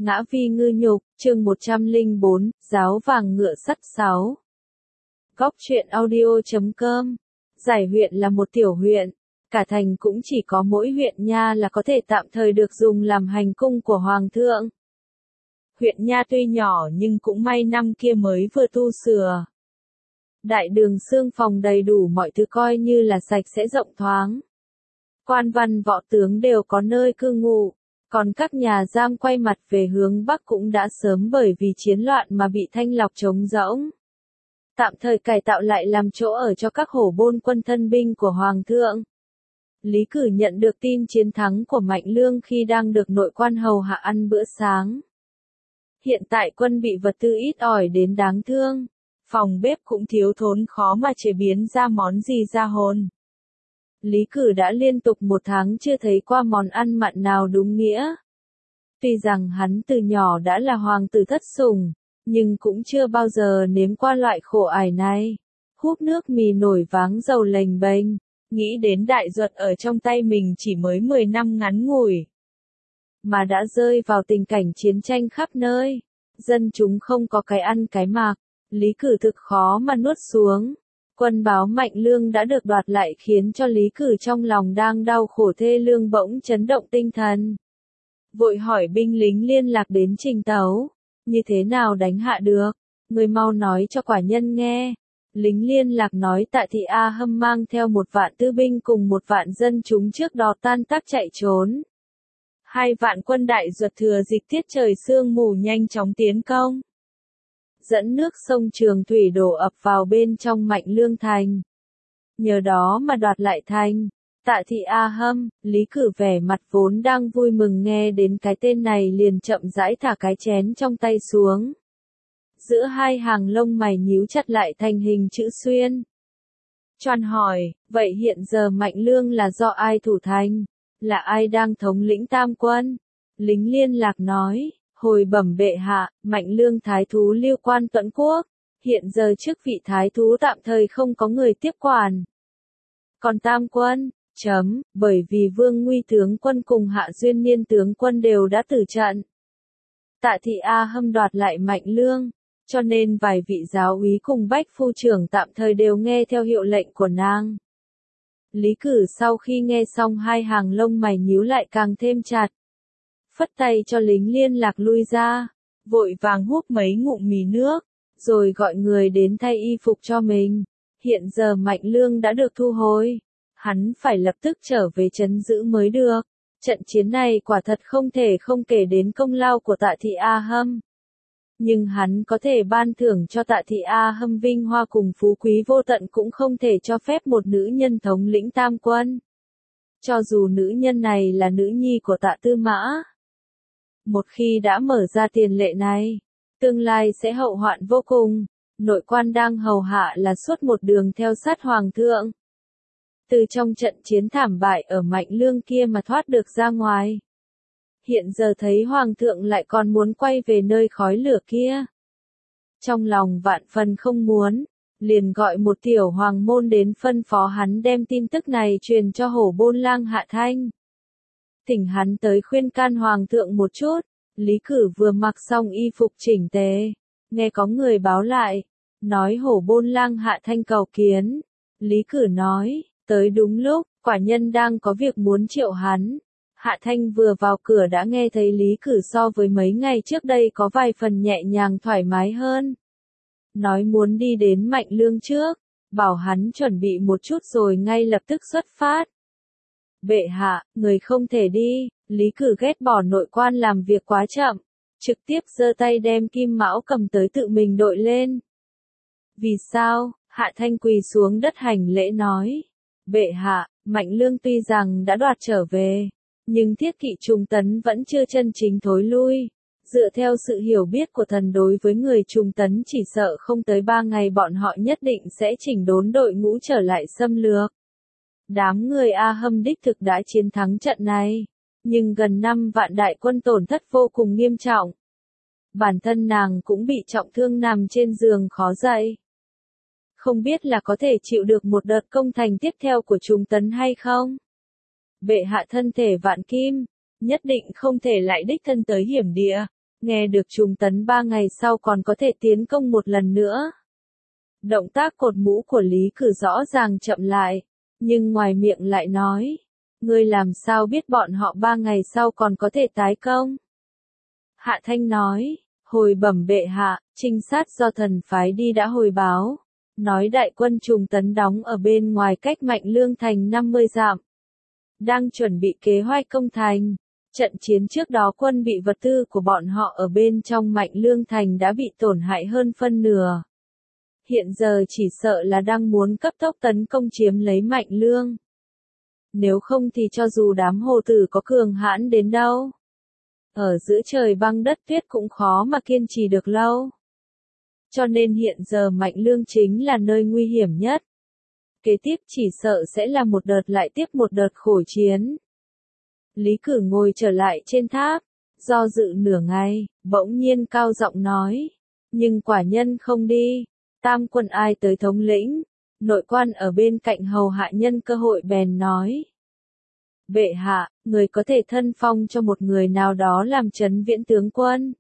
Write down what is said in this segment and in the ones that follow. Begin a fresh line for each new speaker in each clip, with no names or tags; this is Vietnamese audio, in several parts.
Ngã vi ngư nhục, chương 104, giáo vàng ngựa sắt 6. Góc truyện audio.com. Giải huyện là một tiểu huyện. Cả thành cũng chỉ có mỗi huyện nha là có thể tạm thời được dùng làm hành cung của hoàng thượng. Huyện nha tuy nhỏ nhưng cũng may năm kia mới vừa tu sửa. Đại đường xương phòng đầy đủ mọi thứ coi như là sạch sẽ rộng thoáng. Quan văn võ tướng đều có nơi cư ngụ. Còn các nhà giam quay mặt về hướng Bắc cũng đã sớm bởi vì chiến loạn mà bị thanh lọc trống rỗng. Tạm thời cải tạo lại làm chỗ ở cho các hổ bôn quân thân binh của Hoàng thượng. Lý Cử nhận được tin chiến thắng của Mạnh Lương khi đang được nội quan hầu hạ ăn bữa sáng. Hiện tại quân bị vật tư ít ỏi đến đáng thương. Phòng bếp cũng thiếu thốn khó mà chế biến ra món gì ra hồn. Lý Cử đã liên tục 1 tháng chưa thấy qua món ăn mặn nào đúng nghĩa. Tuy rằng hắn từ nhỏ đã là hoàng tử thất sủng, nhưng cũng chưa bao giờ nếm qua loại khổ ải này. Húp nước mì nổi váng dầu lềnh bềnh, nghĩ đến đại duật ở trong tay mình chỉ mới 10 năm ngắn ngủi. Mà đã rơi vào tình cảnh chiến tranh khắp nơi, dân chúng không có cái ăn cái mặc, Lý Cử thực khó mà nuốt xuống. Quân báo Mạnh Lương đã được đoạt lại khiến cho Lý Cử trong lòng đang đau khổ thê lương bỗng chấn động tinh thần. Vội hỏi binh lính liên lạc đến Trình Tấu, như thế nào đánh hạ được, người mau nói cho quả nhân nghe. Lính liên lạc nói Tạ Thị A Hâm mang theo 1 vạn tư binh cùng 1 vạn dân chúng trước đó tan tác chạy trốn. 2 vạn quân đại duật thừa dịp tiết trời sương mù nhanh chóng tiến công. Dẫn nước sông Trường Thủy đổ ập vào bên trong Mạnh Lương thành. Nhờ đó mà đoạt lại thành. Tạ Thị A Hâm, Lý Cử vẻ mặt vốn đang vui mừng nghe đến cái tên này liền chậm rãi thả cái chén trong tay xuống. Giữa hai hàng lông mày nhíu chặt lại thành hình chữ xuyên. Choan hỏi, vậy hiện giờ Mạnh Lương là do ai thủ thành? Là ai đang thống lĩnh tam quân? Lính liên lạc nói. Hồi bẩm bệ hạ, Mạnh Lương thái thú Lưu Quan Tuẫn Quốc, hiện giờ chức vị thái thú tạm thời không có người tiếp quản. Còn tam quân, bởi vì Vương Nguy tướng quân cùng Hạ Duyên Niên tướng quân đều đã tử trận. Tạ Thị A Hâm đoạt lại Mạnh Lương, cho nên vài vị giáo úy cùng bách phu trưởng tạm thời đều nghe theo hiệu lệnh của nàng. Lý Cử sau khi nghe xong hai hàng lông mày nhíu lại càng thêm chặt. Phất tay cho lính liên lạc lui ra, vội vàng húp mấy ngụm mì nước, rồi gọi người đến thay y phục cho mình. Hiện giờ Mạnh Lương đã được thu hồi, hắn phải lập tức trở về trấn giữ mới được. Trận chiến này quả thật không thể không kể đến công lao của Tạ Thị A Hâm. Nhưng hắn có thể ban thưởng cho Tạ Thị A Hâm vinh hoa cùng phú quý vô tận cũng không thể cho phép một nữ nhân thống lĩnh tam quân. Cho dù nữ nhân này là nữ nhi của Tạ Tư Mã. Một khi đã mở ra tiền lệ này, tương lai sẽ hậu hoạn vô cùng. Nội quan đang hầu hạ là suốt một đường theo sát hoàng thượng. Từ trong trận chiến thảm bại ở Mạnh Lương kia mà thoát được ra ngoài. Hiện giờ thấy hoàng thượng lại còn muốn quay về nơi khói lửa kia. Trong lòng vạn phần không muốn, liền gọi một tiểu hoàng môn đến phân phó hắn đem tin tức này truyền cho hổ bôn lang Hạ Thanh. Thỉnh hắn tới khuyên can hoàng thượng một chút. Lý Cử vừa mặc xong y phục chỉnh tề, nghe có người báo lại, nói hổ bôn lang Hạ Thanh cầu kiến. Lý Cử nói, tới đúng lúc, quả nhân đang có việc muốn triệu hắn. Hạ Thanh vừa vào cửa đã nghe thấy Lý Cử so với mấy ngày trước đây có vài phần nhẹ nhàng thoải mái hơn. Nói muốn đi đến Mạnh Lương trước, bảo hắn chuẩn bị một chút rồi ngay lập tức xuất phát. Bệ hạ, người không thể đi. Lý Cử ghét bỏ nội quan làm việc quá chậm, trực tiếp giơ tay đem kim mão cầm tới tự mình đội lên. Vì sao? Hạ Thanh quỳ xuống đất hành lễ nói. Bệ hạ, Mạnh Lương tuy rằng đã đoạt trở về, nhưng thiết kỵ Trung Tấn vẫn chưa chân chính thối lui. Dựa theo sự hiểu biết của thần đối với người Trung Tấn chỉ sợ không tới 3 ngày bọn họ nhất định sẽ chỉnh đốn đội ngũ trở lại xâm lược. Đám người A Hâm đích thực đã chiến thắng trận này. Nhưng gần 5 vạn đại quân tổn thất vô cùng nghiêm trọng. Bản thân nàng cũng bị trọng thương nằm trên giường khó dậy. Không biết là có thể chịu được một đợt công thành tiếp theo của Trung Tấn hay không? Bệ hạ thân thể vạn kim, nhất định không thể lại đích thân tới hiểm địa. Nghe được Trung Tấn 3 ngày sau còn có thể tiến công một lần nữa. Động tác cột mũ của Lý Cử rõ ràng chậm lại, nhưng ngoài miệng lại nói, ngươi làm sao biết bọn họ 3 ngày sau còn có thể tái công? Hạ Thanh nói, hồi bẩm bệ hạ, trinh sát do thần phái đi đã hồi báo, nói đại quân Trung Tấn đóng ở bên ngoài cách Mạnh Lương thành 50 dặm, đang chuẩn bị kế hoạch công thành. Trận chiến trước đó quân bị vật tư của bọn họ ở bên trong Mạnh Lương thành đã bị tổn hại hơn phân nửa. Hiện giờ chỉ sợ là đang muốn cấp tốc tấn công chiếm lấy Mạnh Lương. Nếu không thì cho dù đám hồ tử có cường hãn đến đâu, ở giữa trời băng đất tuyết cũng khó mà kiên trì được lâu. Cho nên hiện giờ Mạnh Lương chính là nơi nguy hiểm nhất. Kế tiếp chỉ sợ sẽ là một đợt lại tiếp một đợt khổ chiến. Lý Cử ngồi trở lại trên tháp, do dự nửa ngày, bỗng nhiên cao giọng nói, nhưng quả nhân không đi, tam quân ai tới thống lĩnh, nội quan ở bên cạnh hầu hạ nhân cơ hội bèn nói. Bệ hạ, người có thể thân phong cho một người nào đó làm trấn viễn tướng quân.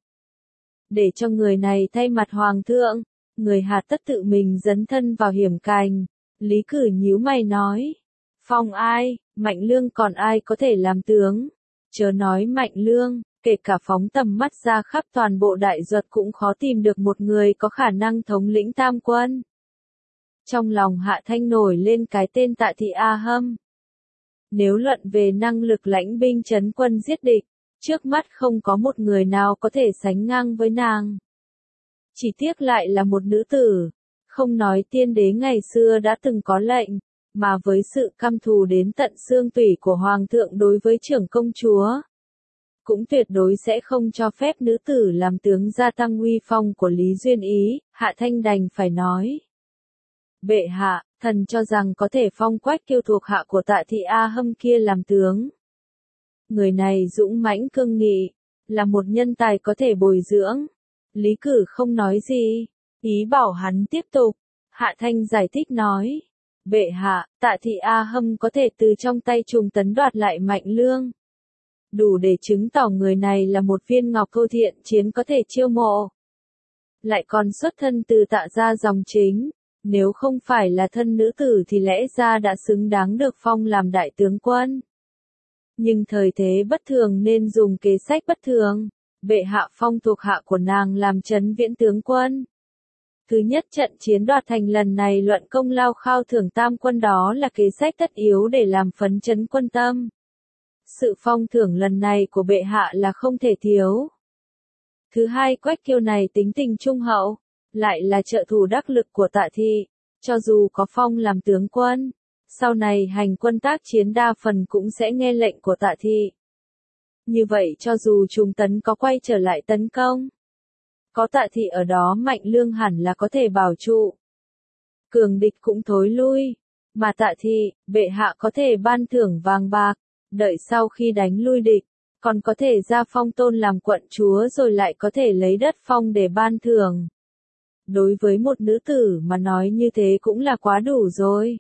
Để cho người này thay mặt hoàng thượng, người hạ tất tự mình dấn thân vào hiểm cành. Lý Cử nhíu mày nói, phong ai, Mạnh Lương còn ai có thể làm tướng, chớ nói Mạnh Lương, kể cả phóng tầm mắt ra khắp toàn bộ Đại Duật cũng khó tìm được một người có khả năng thống lĩnh tam quân. Trong lòng Hạ Thanh nổi lên cái tên Tạ Thị A Hâm. Nếu luận về năng lực lãnh binh trấn quân giết địch, trước mắt không có một người nào có thể sánh ngang với nàng. Chỉ tiếc lại là một nữ tử. Không nói tiên đế ngày xưa đã từng có lệnh, mà với sự căm thù đến tận xương tủy của hoàng thượng đối với trưởng công chúa, cũng tuyệt đối sẽ không cho phép nữ tử làm tướng gia tăng uy phong của Lý Duyên Ý. Hạ Thanh đành phải nói. Bệ hạ, thần cho rằng có thể phong Quách Kiêu thuộc hạ của Tạ Thị A Hâm kia làm tướng. Người này dũng mãnh cương nghị, là một nhân tài có thể bồi dưỡng. Lý Cử không nói gì. Ý bảo hắn tiếp tục, Hạ Thanh giải thích nói, bệ hạ, Tạ Thị A Hâm có thể từ trong tay Trung Tấn đoạt lại Mạnh Lương. Đủ để chứng tỏ người này là một viên ngọc thô thiện chiến có thể chiêu mộ. Lại còn xuất thân từ Tạ gia dòng chính, nếu không phải là thân nữ tử thì lẽ ra đã xứng đáng được phong làm đại tướng quân. Nhưng thời thế bất thường nên dùng kế sách bất thường, bệ hạ phong thuộc hạ của nàng làm trấn viễn tướng quân. Thứ nhất trận chiến đoạt thành lần này luận công lao khao thưởng tam quân đó là kế sách tất yếu để làm phấn chấn quân tâm. Sự phong thưởng lần này của bệ hạ là không thể thiếu. Thứ hai Quách Kiêu này tính tình trung hậu, lại là trợ thủ đắc lực của Tạ Thị, cho dù có phong làm tướng quân, sau này hành quân tác chiến đa phần cũng sẽ nghe lệnh của Tạ Thị. Như vậy cho dù Trung Tấn có quay trở lại tấn công, có Tạ Thị ở đó Mạnh Lương hẳn là có thể bảo trụ. Cường địch cũng thối lui, mà Tạ Thị, bệ hạ có thể ban thưởng vàng bạc, đợi sau khi đánh lui địch, còn có thể ra phong tôn làm quận chúa rồi lại có thể lấy đất phong để ban thưởng. Đối với một nữ tử mà nói như thế cũng là quá đủ rồi.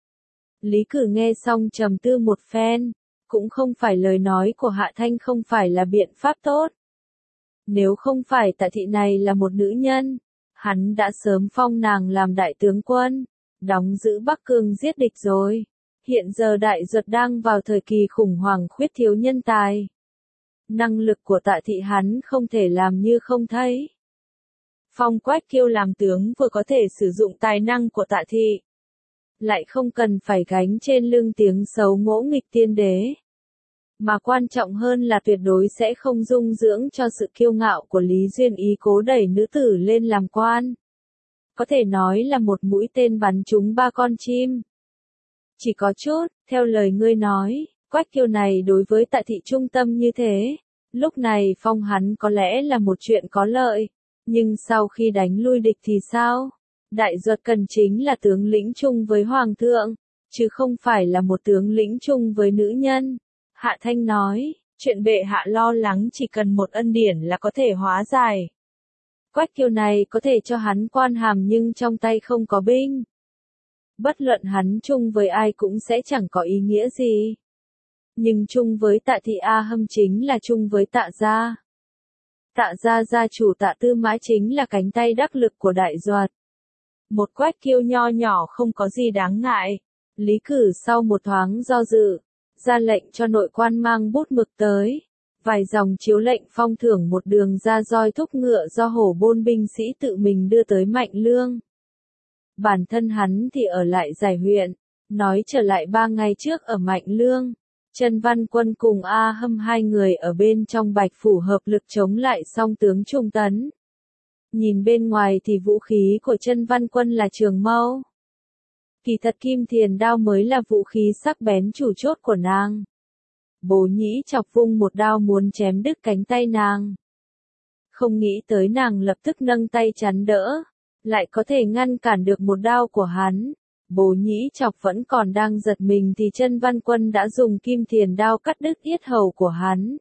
Lý Cử nghe xong trầm tư một phen, cũng không phải lời nói của Hạ Thanh không phải là biện pháp tốt. Nếu không phải Tạ Thị này là một nữ nhân, hắn đã sớm phong nàng làm đại tướng quân, đóng giữ Bắc Cương giết địch rồi. Hiện giờ Đại Duật đang vào thời kỳ khủng hoảng khuyết thiếu nhân tài. Năng lực của Tạ Thị hắn không thể làm như không thấy. Phong Quách Kiêu làm tướng vừa có thể sử dụng tài năng của Tạ Thị, lại không cần phải gánh trên lưng tiếng xấu ngỗ nghịch tiên đế. Mà quan trọng hơn là tuyệt đối sẽ không dung dưỡng cho sự kiêu ngạo của Lý Duyên Ý cố đẩy nữ tử lên làm quan. Có thể nói là một mũi tên bắn trúng 3 con chim. Chỉ có chút, theo lời ngươi nói, Quách Kiêu này đối với Tạ Thị trung tâm như thế, lúc này phong hắn có lẽ là một chuyện có lợi, nhưng sau khi đánh lui địch thì sao? Đại Duật cần chính là tướng lĩnh chung với Hoàng thượng, chứ không phải là một tướng lĩnh chung với nữ nhân. Hạ Thanh nói, chuyện bệ hạ lo lắng chỉ cần một ân điển là có thể hóa giải. Quách Kiêu này có thể cho hắn quan hàm nhưng trong tay không có binh. Bất luận hắn chung với ai cũng sẽ chẳng có ý nghĩa gì. Nhưng chung với Tạ Thị A Hâm chính là chung với Tạ gia. Tạ gia gia chủ Tạ Tư Mã chính là cánh tay đắc lực của Đại Duật. Một Quách Kiêu nho nhỏ không có gì đáng ngại. Lý Cử sau một thoáng do dự, ra lệnh cho nội quan mang bút mực tới. Vài dòng chiếu lệnh phong thưởng một đường ra roi thúc ngựa do Hổ Bôn binh sĩ tự mình đưa tới Mạnh Lương. Bản thân hắn thì ở lại Giải huyện, nói trở lại 3 ngày trước ở Mạnh Lương. Chân Văn Quân cùng A Hâm hai người ở bên trong Bạch Phủ hợp lực chống lại song tướng Trung Tấn. Nhìn bên ngoài thì vũ khí của Chân Văn Quân là trường mâu. Kỳ thật Kim Thiền đao mới là vũ khí sắc bén chủ chốt của nàng. Bố Nhĩ Chọc vung một đao muốn chém đứt cánh tay nàng. Không nghĩ tới nàng lập tức nâng tay chắn đỡ, lại có thể ngăn cản được một đao của hắn. Bố Nhĩ Chọc vẫn còn đang giật mình thì Chân Văn Quân đã dùng Kim Thiền đao cắt đứt yết hầu của hắn.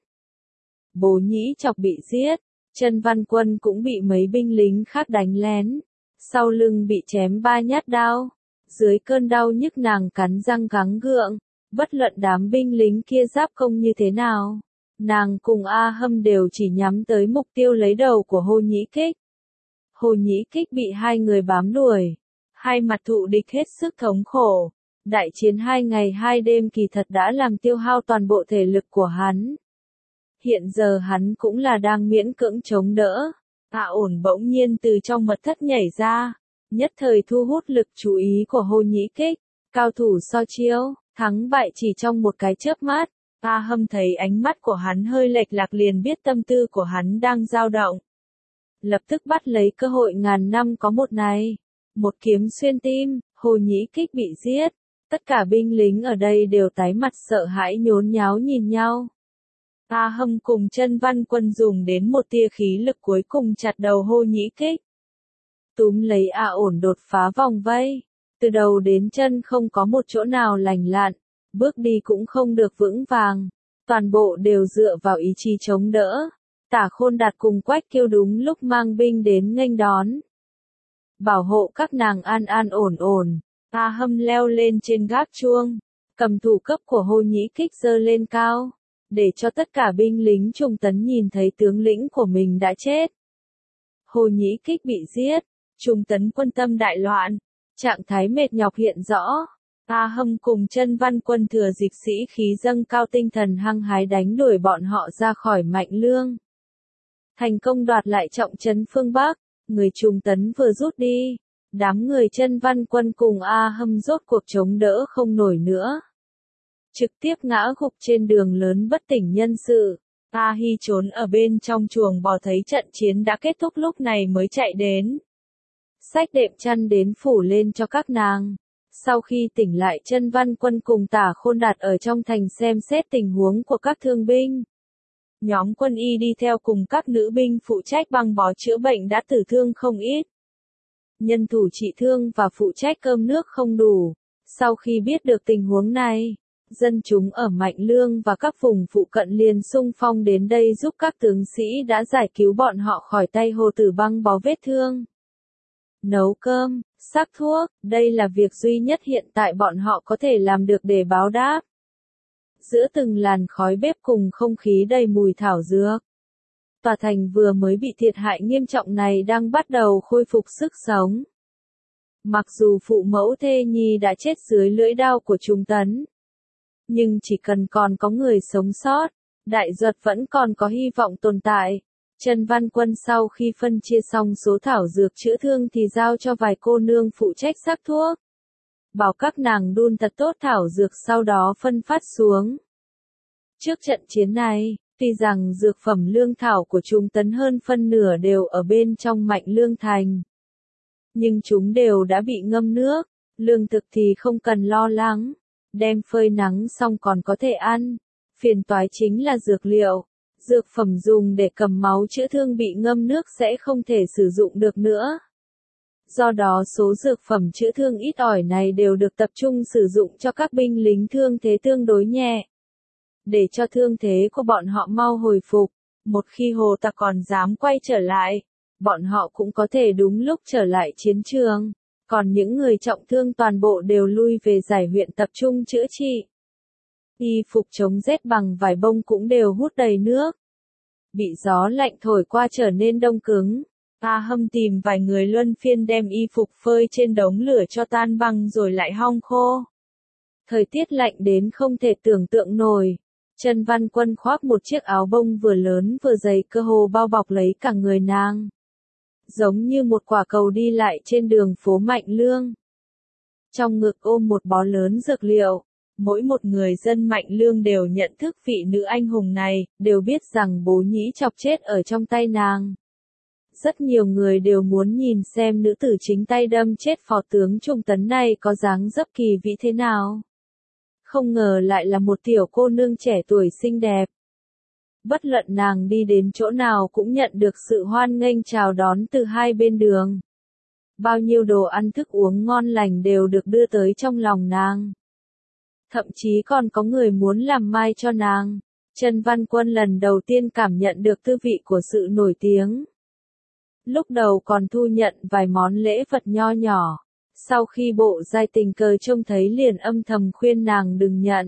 Bố Nhĩ Chọc bị giết, Chân Văn Quân cũng bị mấy binh lính khác đánh lén. Sau lưng bị chém 3 nhát đao. Dưới cơn đau nhức nàng cắn răng gắng gượng, bất luận đám binh lính kia giáp công như thế nào. Nàng cùng A Hâm đều chỉ nhắm tới mục tiêu lấy đầu của Hồ Nhĩ Kích. Hồ Nhĩ Kích bị hai người bám đuổi. Hai mặt thụ địch hết sức thống khổ. Đại chiến 2 ngày 2 đêm kỳ thật đã làm tiêu hao toàn bộ thể lực của hắn. Hiện giờ hắn cũng là đang miễn cưỡng chống đỡ. Tạ Ổn bỗng nhiên từ trong mật thất nhảy ra. Nhất thời thu hút lực chú ý của Hồ Nhĩ Kích. Cao thủ so chiêu, thắng bại chỉ trong một cái chớp mắt. A Hâm thấy ánh mắt của hắn hơi lệch lạc liền biết tâm tư của hắn đang dao động. Lập tức bắt lấy cơ hội ngàn năm có một này. Một kiếm xuyên tim, Hồ Nhĩ Kích bị giết. Tất cả binh lính ở đây đều tái mặt sợ hãi nhốn nháo nhìn nhau. A Hâm cùng Chân Văn Quân dùng đến một tia khí lực cuối cùng chặt đầu Hồ Nhĩ Kích. Túm lấy A Ổn đột phá vòng vây. Từ đầu đến chân không có một chỗ nào lành lặn. Bước đi cũng không được vững vàng. Toàn bộ đều dựa vào ý chí chống đỡ. Tả Khôn Đạt cùng Quách Kiêu đúng lúc mang binh đến nghênh đón. Bảo hộ các nàng an an ổn ổn. A Hâm leo lên trên gác chuông. Cầm thủ cấp của Hồ Nhĩ Kích giơ lên cao. Để cho tất cả binh lính Trung Tấn nhìn thấy tướng lĩnh của mình đã chết. Hồ Nhĩ Kích bị giết. Trung Tấn quân tâm đại loạn. Trạng thái mệt nhọc hiện rõ. A Hâm cùng Chân Văn Quân thừa dịp sĩ khí dâng cao tinh thần hăng hái đánh đuổi bọn họ ra khỏi Mạnh Lương. Thành công đoạt lại trọng trấn phương Bắc. Người Trung Tấn vừa rút đi. Đám người Chân Văn Quân cùng A Hâm rốt cuộc chống đỡ không nổi nữa. Trực tiếp ngã gục trên đường lớn bất tỉnh nhân sự. A Hi trốn ở bên trong chuồng bò thấy trận chiến đã kết thúc lúc này mới chạy đến. Xách đệm chăn đến phủ lên cho các nàng. Sau khi tỉnh lại Chân Văn Quân cùng Tả Khôn Đạt ở trong thành xem xét tình huống của các thương binh. Nhóm quân y đi theo cùng các nữ binh phụ trách băng bó chữa bệnh đã tử thương không ít. Nhân thủ trị thương và phụ trách cơm nước không đủ. Sau khi biết được tình huống này, dân chúng ở Mạnh Lương và các vùng phụ cận liền xung phong đến đây giúp các tướng sĩ đã giải cứu bọn họ khỏi tay Hồ Tử băng bó vết thương. Nấu cơm, sắc thuốc, đây là việc duy nhất hiện tại bọn họ có thể làm được để báo đáp. Giữa từng làn khói bếp cùng không khí đầy mùi thảo dược. Tòa thành vừa mới bị thiệt hại nghiêm trọng này đang bắt đầu khôi phục sức sống. Mặc dù phụ mẫu thê nhi đã chết dưới lưỡi đao của Trung Tấn. Nhưng chỉ cần còn có người sống sót, Đại Duật vẫn còn có hy vọng tồn tại. Chân Văn Quân sau khi phân chia xong số thảo dược chữa thương thì giao cho vài cô nương phụ trách sắc thuốc. Bảo các nàng đun thật tốt thảo dược sau đó phân phát xuống. Trước trận chiến này, tuy rằng dược phẩm lương thảo của Trung Tấn hơn phân nửa đều ở bên trong Mạnh Lương thành. Nhưng chúng đều đã bị ngâm nước, lương thực thì không cần lo lắng. Đem phơi nắng xong còn có thể ăn. Phiền toái chính là dược liệu. Dược phẩm dùng để cầm máu chữa thương bị ngâm nước sẽ không thể sử dụng được nữa. Do đó số dược phẩm chữa thương ít ỏi này đều được tập trung sử dụng cho các binh lính thương thế tương đối nhẹ. Để cho thương thế của bọn họ mau hồi phục, một khi Hồ Tặc còn dám quay trở lại, bọn họ cũng có thể đúng lúc trở lại chiến trường. Còn những người trọng thương toàn bộ đều lui về Giải huyện tập trung chữa trị. Y phục chống rét bằng vải bông cũng đều hút đầy nước. bị gió lạnh thổi qua trở nên đông cứng. A Hâm tìm vài người luân phiên đem y phục phơi trên đống lửa cho tan băng rồi lại hong khô. Thời tiết lạnh đến không thể tưởng tượng nổi. Trần Văn Quân khoác một chiếc áo bông vừa lớn vừa dày cơ hồ bao bọc lấy cả người nàng. Giống như một quả cầu đi lại trên đường phố Mạnh Lương. Trong ngực ôm một bó lớn dược liệu. Mỗi một người dân Mạnh Lương đều nhận thức vị nữ anh hùng này, đều biết rằng bố nhĩ chọc chết ở trong tay nàng. Rất nhiều người đều muốn nhìn xem nữ tử chính tay đâm chết phó tướng Trung Tấn này có dáng dấp kỳ vĩ thế nào. Không ngờ lại là một tiểu cô nương trẻ tuổi xinh đẹp. Bất luận nàng đi đến chỗ nào cũng nhận được sự hoan nghênh chào đón từ hai bên đường. Bao nhiêu đồ ăn thức uống ngon lành đều được đưa tới trong lòng nàng. Thậm chí còn có người muốn làm mai cho nàng. Trần Văn Quân lần đầu tiên cảm nhận được tư vị của sự nổi tiếng. Lúc đầu còn thu nhận vài món lễ vật nho nhỏ. Sau khi bộ giai tình cờ trông thấy liền âm thầm khuyên nàng đừng nhận.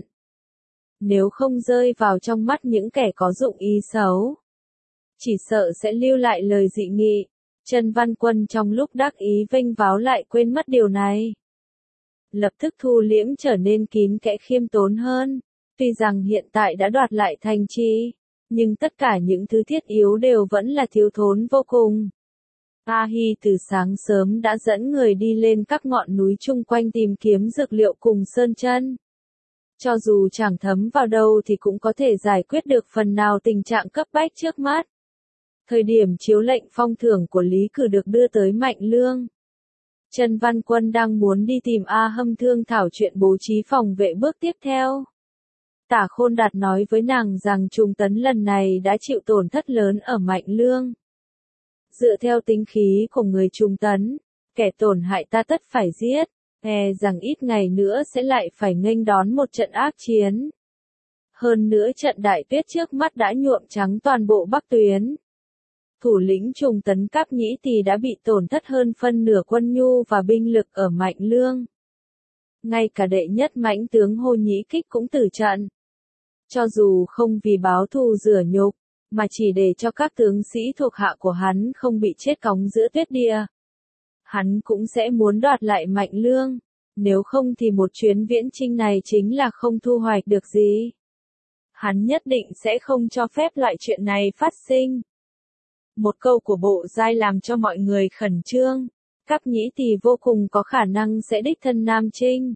Nếu không rơi vào trong mắt những kẻ có dụng ý xấu. Chỉ sợ sẽ lưu lại lời dị nghị. Trần Văn Quân trong lúc đắc ý vênh váo lại quên mất điều này. Lập tức thu liễm trở nên kín kẽ khiêm tốn hơn. Tuy rằng hiện tại đã đoạt lại thành trì, nhưng tất cả những thứ thiết yếu đều vẫn là thiếu thốn vô cùng. A Hi từ sáng sớm đã dẫn người đi lên các ngọn núi chung quanh tìm kiếm dược liệu cùng sơn chân. Cho dù chẳng thấm vào đâu thì cũng có thể giải quyết được phần nào tình trạng cấp bách trước mắt. Thời điểm chiếu lệnh phong thưởng của Lý Cử được đưa tới Mạnh Lương. Trần Văn Quân đang muốn đi tìm A Hâm thương thảo chuyện bố trí phòng vệ bước tiếp theo. Tả Khôn Đạt nói với nàng rằng Trung Tấn lần này đã chịu tổn thất lớn ở Mạnh Lương. Dựa theo tính khí của người Trung Tấn, kẻ tổn hại ta tất phải giết, e rằng ít ngày nữa sẽ lại phải nghênh đón một trận ác chiến. Hơn nữa trận đại tuyết trước mắt đã nhuộm trắng toàn bộ Bắc Tuyến. Thủ lĩnh Trung Tấn Cáp Nhĩ Tỳ đã bị tổn thất hơn phân nửa quân nhu và binh lực ở Mạnh Lương. Ngay cả đệ nhất mãnh tướng Hồ Nhĩ Kích cũng tử trận. Cho dù không vì báo thù rửa nhục, mà chỉ để cho các tướng sĩ thuộc hạ của hắn không bị chết cóng giữa tuyết địa. Hắn cũng sẽ muốn đoạt lại Mạnh Lương, nếu không thì một chuyến viễn chinh này chính là không thu hoạch được gì. Hắn nhất định sẽ không cho phép loại chuyện này phát sinh. Một câu của bộ giai làm cho mọi người khẩn trương. Cáp Nhĩ Tỳ vô cùng có khả năng sẽ đích thân Nam Chinh.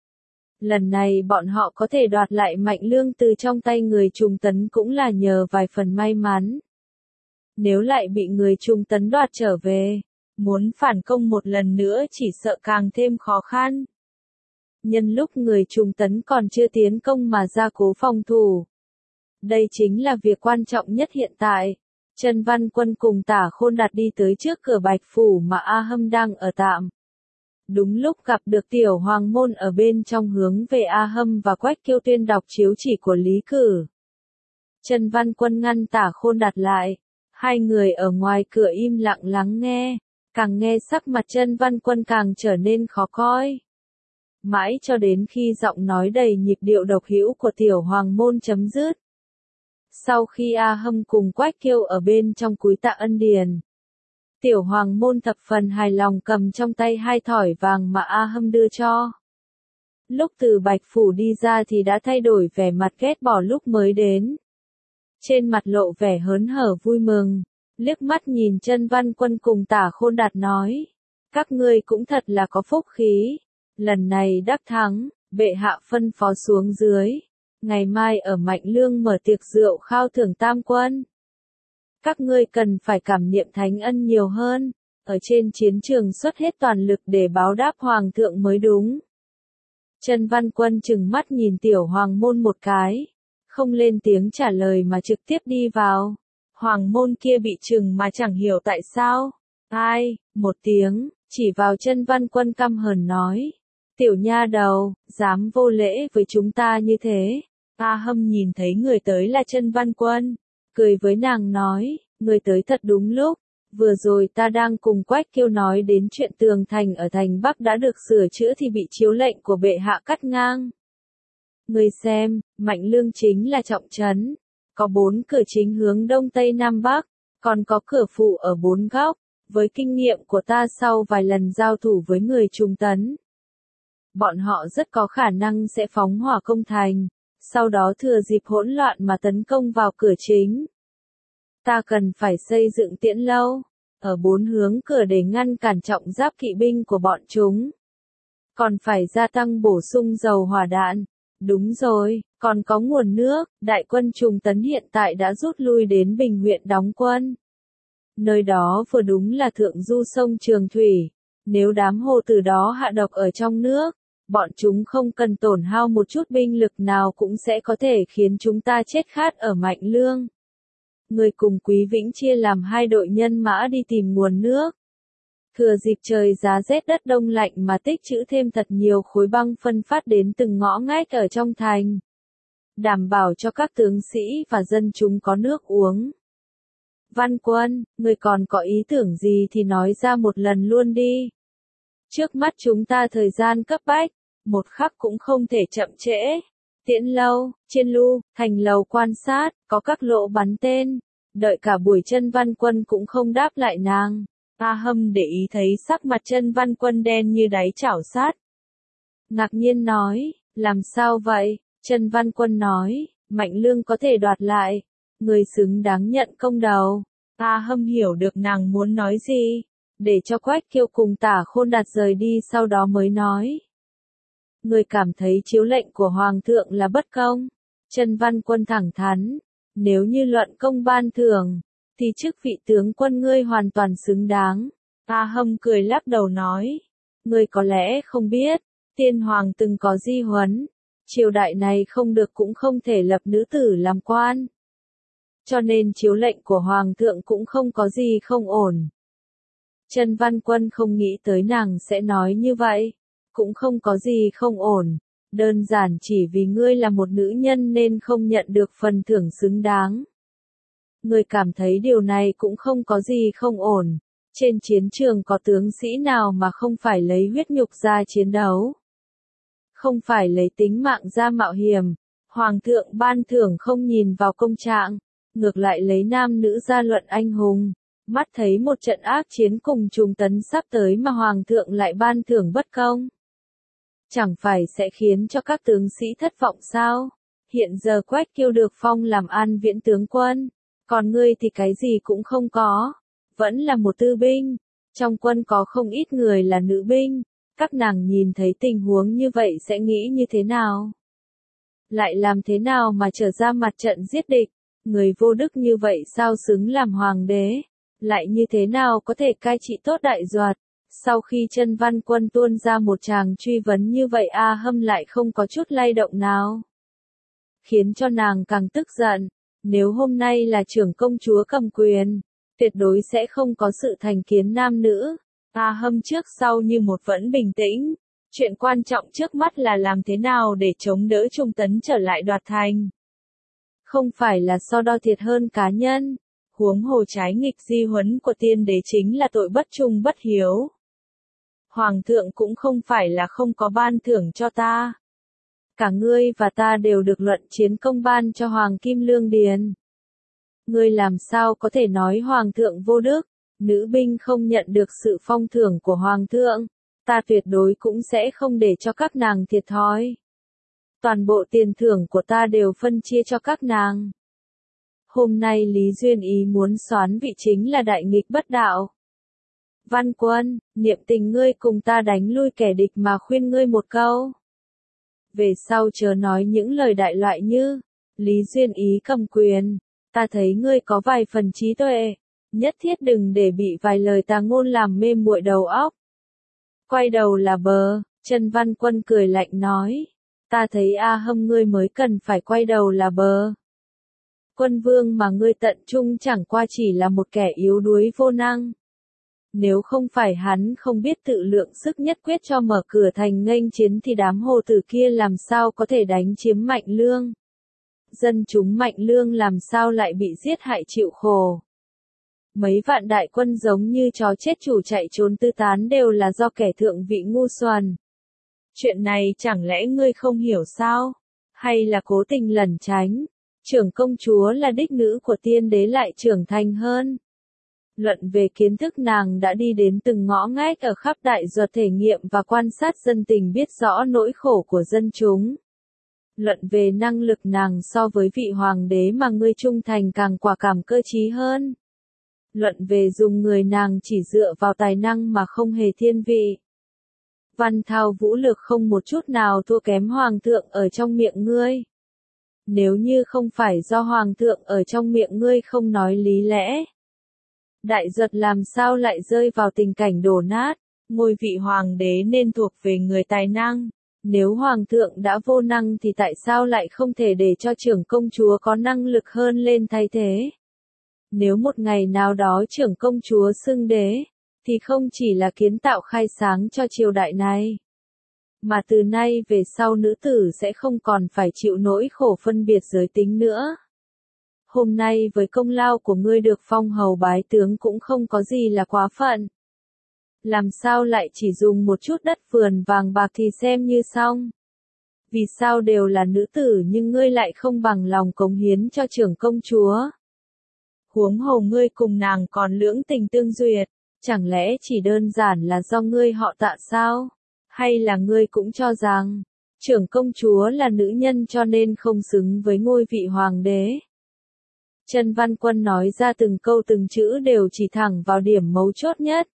Lần này bọn họ có thể đoạt lại Mạnh Lương từ trong tay người Trung Tấn cũng là nhờ vài phần may mắn. Nếu lại bị người Trung Tấn đoạt trở về, muốn phản công một lần nữa chỉ sợ càng thêm khó khăn. Nhân lúc người Trung Tấn còn chưa tiến công mà gia cố phòng thủ. Đây chính là việc quan trọng nhất hiện tại. Trần Văn Quân cùng Tả Khôn Đạt đi tới trước cửa Bạch Phủ mà A Hâm đang ở tạm. Đúng lúc gặp được Tiểu Hoàng Môn ở bên trong hướng về A Hâm và Quách Kiêu Tuyên đọc chiếu chỉ của Lý Cử. Trần Văn Quân ngăn Tả Khôn Đạt lại. Hai người ở ngoài cửa im lặng lắng nghe. Càng nghe sắc mặt Trần Văn Quân càng trở nên khó coi. Mãi cho đến khi giọng nói đầy nhịp điệu độc hữu của Tiểu Hoàng Môn chấm dứt. Sau khi A Hâm cùng Quách Kiêu ở bên trong cúi tạ ân điền, Tiểu Hoàng Môn thập phần hài lòng cầm trong tay hai thỏi vàng mà A Hâm đưa cho. Lúc từ Bạch Phủ đi ra thì đã thay đổi vẻ mặt ghét bỏ lúc mới đến. Trên mặt lộ vẻ hớn hở vui mừng, liếc mắt nhìn Trần Văn Quân cùng Tả Khôn Đạt nói. Các ngươi cũng thật là có phúc khí. Lần này đắc thắng, bệ hạ phân phó xuống dưới. Ngày mai ở Mạnh Lương mở tiệc rượu khao thưởng tam quân. Các ngươi cần phải cảm niệm thánh ân nhiều hơn, ở trên chiến trường xuất hết toàn lực để báo đáp Hoàng thượng mới đúng. Trần Văn Quân trừng mắt nhìn Tiểu Hoàng Môn một cái, không lên tiếng trả lời mà trực tiếp đi vào. Hoàng Môn kia bị trừng mà chẳng hiểu tại sao. Ai, một tiếng, chỉ vào Trần Văn Quân căm hờn nói. Tiểu nha đầu, dám vô lễ với chúng ta như thế. A Hâm nhìn thấy người tới là Trần Văn Quân, cười với nàng nói, người tới thật đúng lúc, vừa rồi ta đang cùng Quách Kiêu nói đến chuyện tường thành ở thành Bắc đã được sửa chữa thì bị chiếu lệnh của bệ hạ cắt ngang. Người xem, Mạnh Lương chính là trọng trấn, Có 4 cửa chính hướng đông tây nam bắc, còn có cửa phụ ở 4 góc. Với kinh nghiệm của ta sau vài lần giao thủ với người Trung Tấn, bọn họ rất có khả năng sẽ phóng hỏa công thành, sau đó thừa dịp hỗn loạn mà tấn công vào cửa chính. Ta cần phải xây dựng tiễn lâu ở 4 hướng cửa để ngăn cản trọng giáp kỵ binh của bọn chúng. Còn phải gia tăng bổ sung dầu hỏa đạn. Đúng rồi, còn có nguồn nước, đại quân Trung Tấn hiện tại đã rút lui đến Bình huyện đóng quân. Nơi đó vừa đúng là thượng du sông Trường Thủy, nếu đám hồ từ đó hạ độc ở trong nước, bọn chúng không cần tổn hao một chút binh lực nào cũng sẽ có thể khiến chúng ta chết khát ở Mạnh Lương. Người cùng Quý Vĩnh chia làm 2 đội nhân mã đi tìm nguồn nước. Thừa dịp trời giá rét đất đông lạnh mà tích trữ thêm thật nhiều khối băng phân phát đến từng ngõ ngách ở trong thành. Đảm bảo cho các tướng sĩ và dân chúng có nước uống. Văn Quân, người còn có ý tưởng gì thì nói ra một lần luôn đi. Trước mắt chúng ta thời gian cấp bách, một khắc cũng không thể chậm trễ. Tiễn lâu, trên lu, thành lầu quan sát, có các lỗ bắn tên. Đợi cả buổi Chân Văn Quân cũng không đáp lại nàng. A Hâm để ý thấy sắc mặt Chân Văn Quân đen như đáy chảo sát. Ngạc nhiên nói, làm sao vậy? Chân Văn Quân nói, Mạnh Lương có thể đoạt lại. Người xứng đáng nhận công đầu. A Hâm hiểu được nàng muốn nói gì. Để cho Quách Kiêu cùng Tả Khôn Đạt rời đi sau đó mới nói. Người cảm thấy chiếu lệnh của Hoàng thượng là bất công. Chân Văn Quân thẳng thắn. Nếu như luận công ban thưởng, thì chức vị tướng quân ngươi hoàn toàn xứng đáng. A Hâm cười lắc đầu nói. Ngươi có lẽ không biết, tiên hoàng từng có di huấn. Triều đại này không được cũng không thể lập nữ tử làm quan. Cho nên chiếu lệnh của Hoàng thượng cũng không có gì không ổn. Chân Văn Quân không nghĩ tới nàng sẽ nói như vậy. Cũng không có gì không ổn. Đơn giản chỉ vì ngươi là một nữ nhân nên không nhận được phần thưởng xứng đáng. Ngươi cảm thấy điều này cũng không có gì không ổn. Trên chiến trường có tướng sĩ nào mà không phải lấy huyết nhục ra chiến đấu. Không phải lấy tính mạng ra mạo hiểm. Hoàng thượng ban thưởng không nhìn vào công trạng. Ngược lại lấy nam nữ ra luận anh hùng. Mắt thấy một trận ác chiến cùng Trung Tấn sắp tới mà Hoàng thượng lại ban thưởng bất công. Chẳng phải sẽ khiến cho các tướng sĩ thất vọng sao? Hiện giờ Quách Kiêu được phong làm An Viễn tướng quân. Còn ngươi thì cái gì cũng không có. Vẫn là một tư binh. Trong quân có không ít người là nữ binh. Các nàng nhìn thấy tình huống như vậy sẽ nghĩ như thế nào? Lại làm thế nào mà trở ra mặt trận giết địch? Người vô đức như vậy sao xứng làm hoàng đế? Lại như thế nào có thể cai trị tốt đại doạt? Sau khi Chân Văn Quân tuôn ra một tràng truy vấn như vậy A Hâm lại không có chút lay động nào. Khiến cho nàng càng tức giận. Nếu hôm nay là trưởng công chúa cầm quyền, tuyệt đối sẽ không có sự thành kiến nam nữ. A Hâm trước sau như một vẫn bình tĩnh. Chuyện quan trọng trước mắt là làm thế nào để chống đỡ Trung Tấn trở lại đoạt thành. Không phải là so đo thiệt hơn cá nhân. Huống hồ trái nghịch di huấn của tiên đế chính là tội bất trung bất hiếu. Hoàng thượng cũng không phải là không có ban thưởng cho ta. Cả ngươi và ta đều được luận chiến công ban cho Hoàng Kim Lương Điền. Ngươi làm sao có thể nói Hoàng thượng vô đức, nữ binh không nhận được sự phong thưởng của Hoàng thượng, ta tuyệt đối cũng sẽ không để cho các nàng thiệt thòi. Toàn bộ tiền thưởng của ta đều phân chia cho các nàng. Hôm nay Lý Duyên Ý muốn soán vị chính là đại nghịch bất đạo. Văn Quân, niệm tình ngươi cùng ta đánh lui kẻ địch mà khuyên ngươi một câu. Về sau chớ nói những lời đại loại như, Lý Duyên Ý cầm quyền, ta thấy ngươi có vài phần trí tuệ, nhất thiết đừng để bị vài lời tà ngôn làm mê muội đầu óc. Quay đầu là bờ, Chân Văn Quân cười lạnh nói, ta thấy A Hâm ngươi mới cần phải quay đầu là bờ. Quân vương mà ngươi tận trung chẳng qua chỉ là một kẻ yếu đuối vô năng. Nếu không phải hắn không biết tự lượng sức nhất quyết cho mở cửa thành nghênh chiến thì đám hồ tử kia làm sao có thể đánh chiếm Mạnh Lương. Dân chúng Mạnh Lương làm sao lại bị giết hại chịu khổ. Mấy vạn đại quân giống như chó chết chủ chạy trốn tứ tán đều là do kẻ thượng vị ngu xuẩn. Chuyện này chẳng lẽ ngươi không hiểu sao? Hay là cố tình lẩn tránh? Trưởng công chúa là đích nữ của tiên đế lại trưởng thành hơn. Luận về kiến thức nàng đã đi đến từng ngõ ngách ở khắp đại duật thể nghiệm và quan sát dân tình biết rõ nỗi khổ của dân chúng. Luận về năng lực nàng so với vị hoàng đế mà ngươi trung thành càng quả cảm cơ trí hơn. Luận về dùng người nàng chỉ dựa vào tài năng mà không hề thiên vị. Văn thao vũ lực không một chút nào thua kém hoàng thượng ở trong miệng ngươi. Nếu như không phải do hoàng thượng ở trong miệng ngươi không nói lý lẽ, đại duật làm sao lại rơi vào tình cảnh đổ nát.
Ngôi vị hoàng đế nên thuộc về người tài năng.
Nếu hoàng thượng đã vô năng thì tại sao lại không thể để cho trưởng công chúa có năng lực hơn lên thay thế? Nếu một ngày nào đó trưởng công chúa xưng đế, thì không chỉ là kiến tạo khai sáng cho triều đại này, mà từ nay về sau nữ tử sẽ không còn phải chịu nỗi khổ phân biệt giới tính nữa. Hôm nay với công lao của ngươi được phong hầu bái tướng cũng không có gì là quá phận. Làm sao lại chỉ dùng một chút đất vườn vàng bạc thì xem như xong? Vì sao đều là nữ tử nhưng ngươi lại không bằng lòng cống hiến cho trưởng công chúa?
Huống hồ ngươi cùng nàng còn lưỡng tình tương duyệt,
chẳng lẽ chỉ đơn giản là do ngươi họ Tạ sao? Hay là ngươi cũng cho rằng, trưởng công chúa là nữ nhân cho nên không xứng với ngôi vị hoàng đế? Trần Văn Quân nói ra từng câu từng chữ đều chỉ thẳng vào điểm mấu chốt nhất.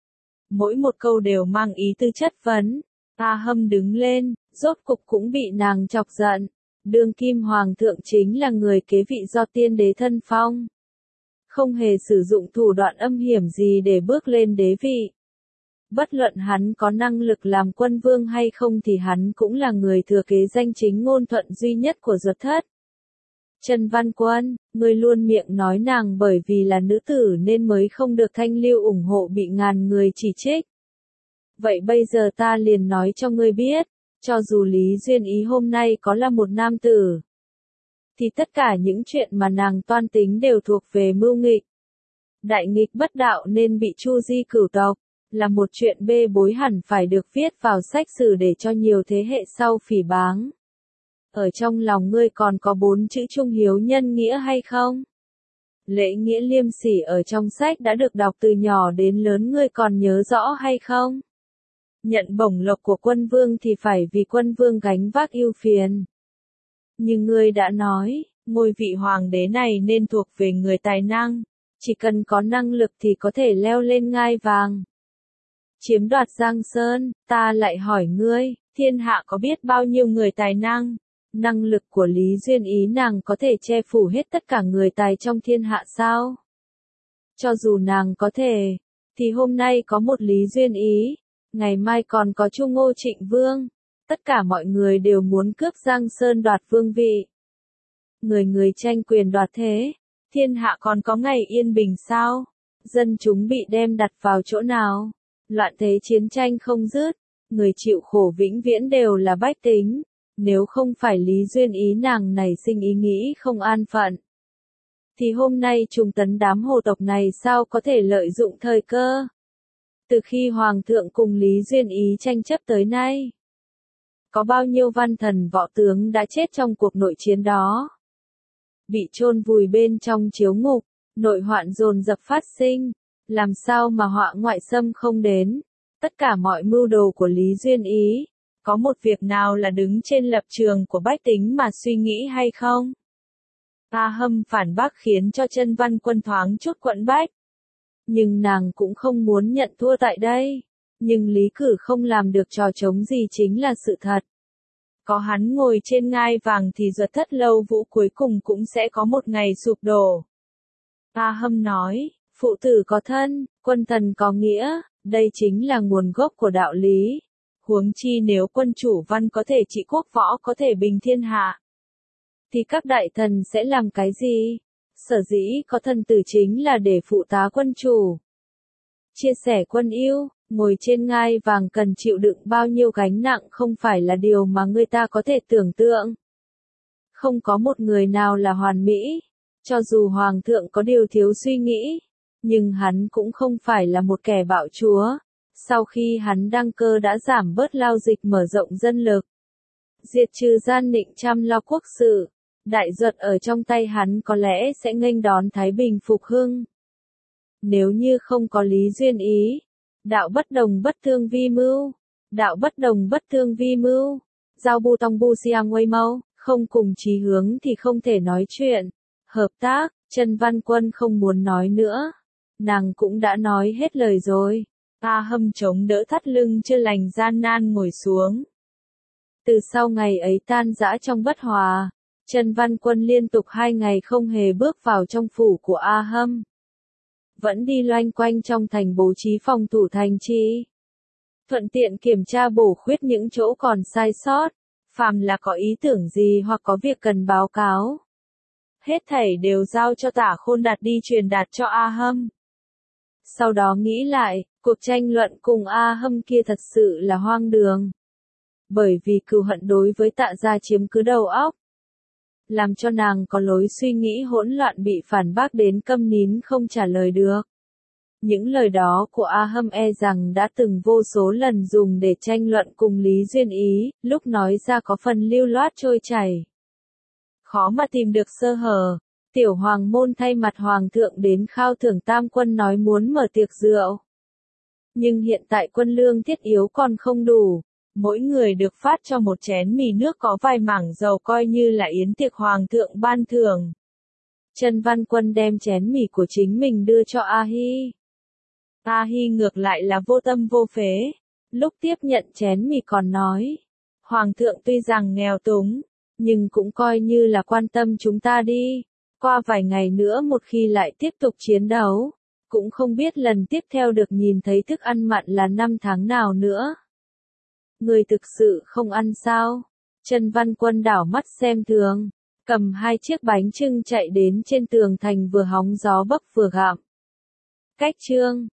Mỗi một câu đều mang ý tư chất vấn.
Ta Hâm đứng lên, rốt cục cũng bị nàng chọc giận. Đương kim hoàng thượng chính là người kế vị do tiên đế thân phong. Không hề sử dụng thủ đoạn âm hiểm gì để bước lên đế vị. Bất luận hắn có năng lực làm quân vương hay không thì hắn cũng là người thừa kế danh chính ngôn thuận duy nhất của Duật thất. Trần Văn Quân, ngươi luôn miệng nói nàng bởi vì là nữ tử nên mới không được thanh lưu ủng hộ bị ngàn người chỉ trích. Vậy bây giờ ta liền nói cho ngươi biết, cho dù Lý Duyên Ý hôm nay có là một nam tử, thì tất cả những chuyện mà nàng toan tính đều thuộc về mưu nghịch. Đại nghịch bất đạo nên bị chu di cửu tộc, là một chuyện bê bối hẳn phải được viết vào sách sử để cho nhiều thế hệ sau phỉ báng. Ở trong lòng ngươi còn có 4 chữ trung hiếu nhân nghĩa hay không? Lễ nghĩa liêm sỉ ở trong sách đã được đọc từ nhỏ đến lớn ngươi còn nhớ rõ hay không? Nhận bổng lộc của quân vương thì phải vì quân vương gánh vác ưu phiền. Nhưng ngươi đã nói,
ngôi vị hoàng đế này nên thuộc về người tài năng.
Chỉ cần có năng lực thì có thể leo lên ngai vàng. Chiếm đoạt Giang Sơn, ta lại hỏi ngươi,
thiên hạ có biết bao nhiêu người tài năng?
Năng lực của Lý Duyên Ý nàng có thể che phủ hết tất cả người tài trong thiên hạ sao? Cho dù nàng có thể, thì hôm nay có một Lý Duyên Ý, ngày mai còn có Chu Ngô Trịnh Vương. Tất cả mọi người đều muốn cướp Giang Sơn đoạt vương vị. Người người tranh quyền đoạt thế,
thiên hạ còn có ngày yên bình sao?
Dân chúng bị đem đặt vào chỗ nào? Loạn thế chiến tranh không dứt, người chịu khổ vĩnh viễn đều là bách tính. Nếu không phải Lý Duyên Ý nàng này sinh ý nghĩ không an phận, thì hôm nay trùng tấn đám hồ tộc này sao có thể lợi dụng thời cơ? Từ khi Hoàng thượng cùng Lý Duyên Ý tranh chấp tới nay, có bao nhiêu văn thần võ tướng đã chết trong cuộc nội chiến đó? Bị chôn vùi bên trong chiếu ngục, nội hoạn dồn dập phát sinh, làm sao mà họa ngoại xâm không đến? Tất cả mọi mưu đồ của Lý Duyên Ý,
có một việc nào là đứng trên lập trường của bách tính mà suy nghĩ hay không? Ta Hâm phản bác khiến cho Trần Văn Quân thoáng chút quẫn bách.
Nhưng nàng cũng không muốn nhận thua tại đây. Nhưng Lý Cử không làm được trò trống gì chính là sự thật.
Có hắn ngồi trên ngai vàng thì Duật thất Lâu Vũ cuối cùng cũng sẽ có một ngày sụp đổ.
Ta Hâm nói, phụ tử có thân, quân thần có nghĩa, đây chính là nguồn gốc của đạo lý.
Huống chi nếu quân chủ văn có thể trị quốc võ có thể bình thiên hạ,
thì các đại thần sẽ làm cái gì? Sở dĩ có thần tử chính là để phụ tá quân chủ. Chia sẻ quân ưu, ngồi trên ngai vàng cần chịu đựng bao nhiêu gánh nặng không phải là điều mà người ta có thể tưởng tượng. Không có một người nào là hoàn mỹ, cho dù Hoàng thượng có điều thiếu suy nghĩ, nhưng hắn cũng không phải là một kẻ bạo chúa. Sau khi hắn đăng cơ đã giảm bớt lao dịch mở rộng dân lực, diệt trừ gian nịnh chăm lo quốc sự, Đại Duật ở trong tay hắn có lẽ sẽ nghênh đón Thái Bình phục hưng. Nếu như không có Lý Duyên Ý, đạo bất đồng bất thương vi mưu, đạo bất đồng bất thương vi mưu, giao bu tong bu siang quay mau, không cùng chí hướng thì không thể nói chuyện. Hợp tác, Chân Văn Quân không muốn nói nữa. Nàng cũng đã nói hết lời rồi.
A Hâm chống đỡ thắt lưng chưa lành gian nan ngồi xuống.
Từ sau ngày ấy tan rã trong bất hòa, Chân Văn Quân liên tục 2 ngày không hề bước vào trong phủ của A Hâm. Vẫn đi loanh quanh trong thành bố trí phòng thủ thành trì. Thuận tiện kiểm tra bổ khuyết những chỗ còn sai sót. Phàm là có ý tưởng gì hoặc có việc cần báo cáo. Hết thảy đều giao cho Tả Khôn Đạt đi truyền đạt cho A Hâm. Sau đó nghĩ lại, cuộc tranh luận cùng A Hâm kia thật sự là hoang đường. Bởi vì cừu hận đối với Tạ gia chiếm cứ đầu óc. Làm cho nàng có lối suy nghĩ hỗn loạn bị phản bác đến câm nín không trả lời được. Những lời đó của A Hâm e rằng đã từng vô số lần dùng để tranh luận cùng Lý Duyên Ý, lúc nói ra có phần lưu loát trôi chảy. Khó mà tìm được sơ hở. Tiểu hoàng môn thay mặt hoàng thượng đến khao thưởng tam quân nói muốn mở tiệc rượu. Nhưng hiện tại quân lương thiết yếu còn không đủ. Mỗi người được phát cho một chén mì nước có vài mảng dầu coi như là yến tiệc hoàng thượng ban thưởng. Chân Văn Quân đem chén mì của chính mình đưa cho A Hi. A Hi ngược lại là vô tâm vô phế. Lúc tiếp nhận chén mì còn nói. Hoàng thượng tuy rằng nghèo túng, nhưng cũng coi như là quan tâm chúng ta đi. Qua vài ngày nữa một khi lại tiếp tục chiến đấu, cũng không biết lần tiếp theo được nhìn thấy thức ăn mặn là 5 tháng nào nữa. Người thực sự không ăn sao? Chân Văn Quân đảo mắt xem thường, cầm 2 chiếc bánh chưng chạy đến trên tường thành vừa hóng gió bấc vừa gặm. Cách chương